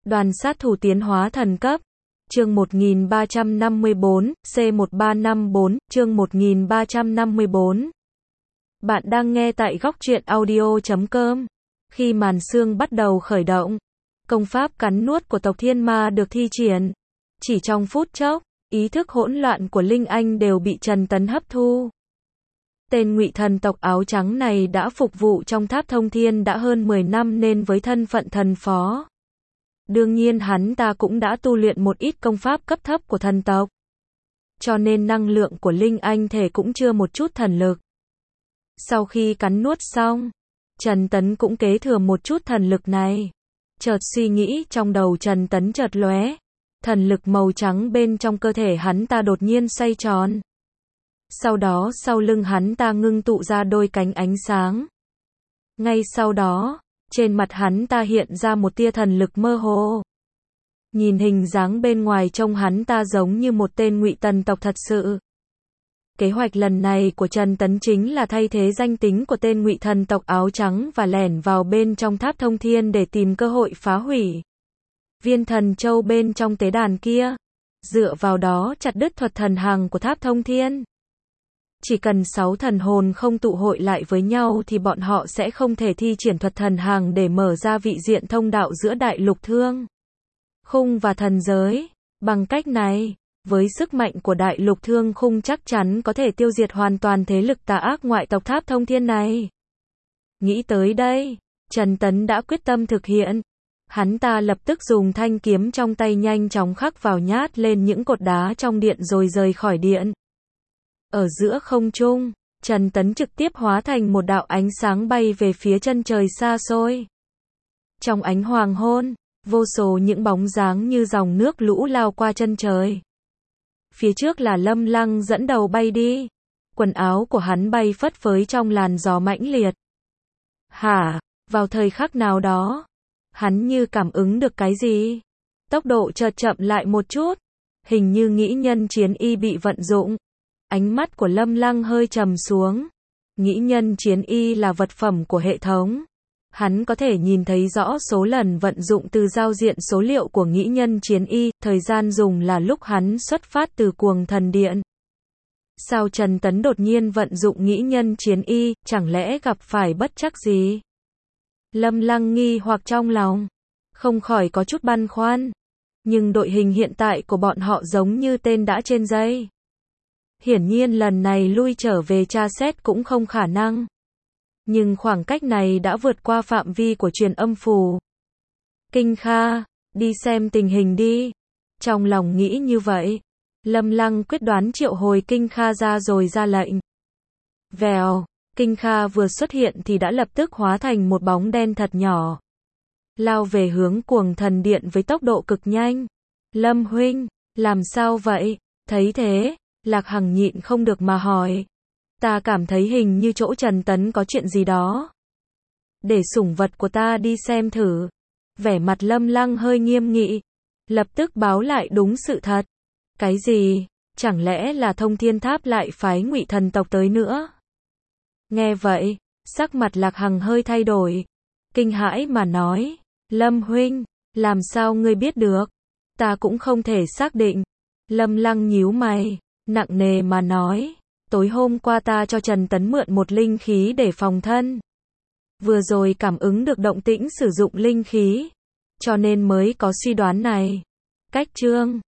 Đoàn sát thủ tiến hóa thần cấp. Chương 1354, C1354, chương 1354. Bạn đang nghe tại góc truyện audio.com. Khi màn sương bắt đầu khởi động, công pháp cắn nuốt của tộc Thiên Ma được thi triển. Chỉ trong phút chốc, ý thức hỗn loạn của Linh Anh đều bị Trần Tấn hấp thu. Tên ngụy thần tộc áo trắng này đã phục vụ trong tháp thông thiên đã hơn 10 năm nên với thân phận thần phó. Đương nhiên hắn ta cũng đã tu luyện một ít công pháp cấp thấp của thần tộc. Cho nên năng lượng của Linh Anh thể cũng chưa một chút thần lực. Sau khi cắn nuốt xong, Trần Tấn cũng kế thừa một chút thần lực này. Chợt suy nghĩ trong đầu Trần Tấn chợt lóe. Thần lực màu trắng bên trong cơ thể hắn ta đột nhiên xoay tròn. Sau đó sau lưng hắn ta ngưng tụ ra đôi cánh ánh sáng. Ngay sau đó, trên mặt hắn ta hiện ra một tia thần lực mơ hồ. Nhìn hình dáng bên ngoài trông hắn ta giống như một tên ngụy tần tộc thật sự. Kế hoạch lần này của Trần Tấn chính là thay thế danh tính của tên ngụy thần tộc áo trắng và lẻn vào bên trong tháp thông thiên để tìm cơ hội phá hủy viên thần châu bên trong tế đàn kia. Dựa vào đó chặt đứt thuật thần hằng của tháp thông thiên. Chỉ cần 6 thần hồn không tụ hội lại với nhau thì bọn họ sẽ không thể thi triển thuật thần hằng để mở ra vị diện thông đạo giữa đại lục thương khung và thần giới. Bằng cách này, với sức mạnh của đại lục thương khung chắc chắn có thể tiêu diệt hoàn toàn thế lực tà ác ngoại tộc tháp thông thiên này. Nghĩ tới đây, Trần Tấn đã quyết tâm thực hiện. Hắn ta lập tức dùng thanh kiếm trong tay nhanh chóng khắc vào nhát lên những cột đá trong điện rồi rời khỏi điện. Ở giữa không trung, Trần Tấn trực tiếp hóa thành một đạo ánh sáng bay về phía chân trời xa xôi. Trong ánh hoàng hôn, vô số những bóng dáng như dòng nước lũ lao qua chân trời. Phía trước là Lâm Lăng dẫn đầu bay đi. Quần áo của hắn bay phất phới trong làn gió mãnh liệt. Vào thời khắc nào đó, hắn như cảm ứng được cái gì. Tốc độ chợt chậm lại một chút. Hình như nghĩ nhân chiến y bị vận dụng. Ánh mắt của Lâm Lăng hơi trầm xuống. Nghĩ nhân chiến y là vật phẩm của hệ thống. Hắn có thể nhìn thấy rõ số lần vận dụng từ giao diện số liệu của nghĩ nhân chiến y, thời gian dùng là lúc hắn xuất phát từ cuồng thần điện. Sao Trần Tấn đột nhiên vận dụng nghĩ nhân chiến y, chẳng lẽ gặp phải bất trắc gì? Lâm Lăng nghi hoặc trong lòng, không khỏi có chút băn khoăn. Nhưng đội hình hiện tại của bọn họ giống như tên đã trên dây. Hiển nhiên lần này lui trở về tra xét cũng không khả năng. Nhưng khoảng cách này đã vượt qua phạm vi của truyền âm phù. Kinh Kha, đi xem tình hình đi. Trong lòng nghĩ như vậy, Lâm Lăng quyết đoán triệu hồi Kinh Kha ra rồi ra lệnh. Vèo, Kinh Kha vừa xuất hiện thì đã lập tức hóa thành một bóng đen thật nhỏ. Lao về hướng cuồng thần điện với tốc độ cực nhanh. Lâm huynh, làm sao vậy? Thấy thế, Lạc Hằng nhịn không được mà hỏi. Ta cảm thấy hình như chỗ Trần Tấn có chuyện gì đó. Để sủng vật của ta đi xem thử. Vẻ mặt Lâm Lăng hơi nghiêm nghị. Lập tức báo lại đúng sự thật. Cái gì? Chẳng lẽ là Thông Thiên Tháp lại phái ngụy thần tộc tới nữa? Nghe vậy, sắc mặt Lạc Hằng hơi thay đổi. Kinh hãi mà nói. Lâm huynh, làm sao ngươi biết được? Ta cũng không thể xác định. Lâm Lăng nhíu mày, nặng nề mà nói. Tối hôm qua ta cho Trần Tấn mượn một linh khí để phòng thân. Vừa rồi cảm ứng được động tĩnh sử dụng linh khí. Cho nên mới có suy đoán này. Cách chương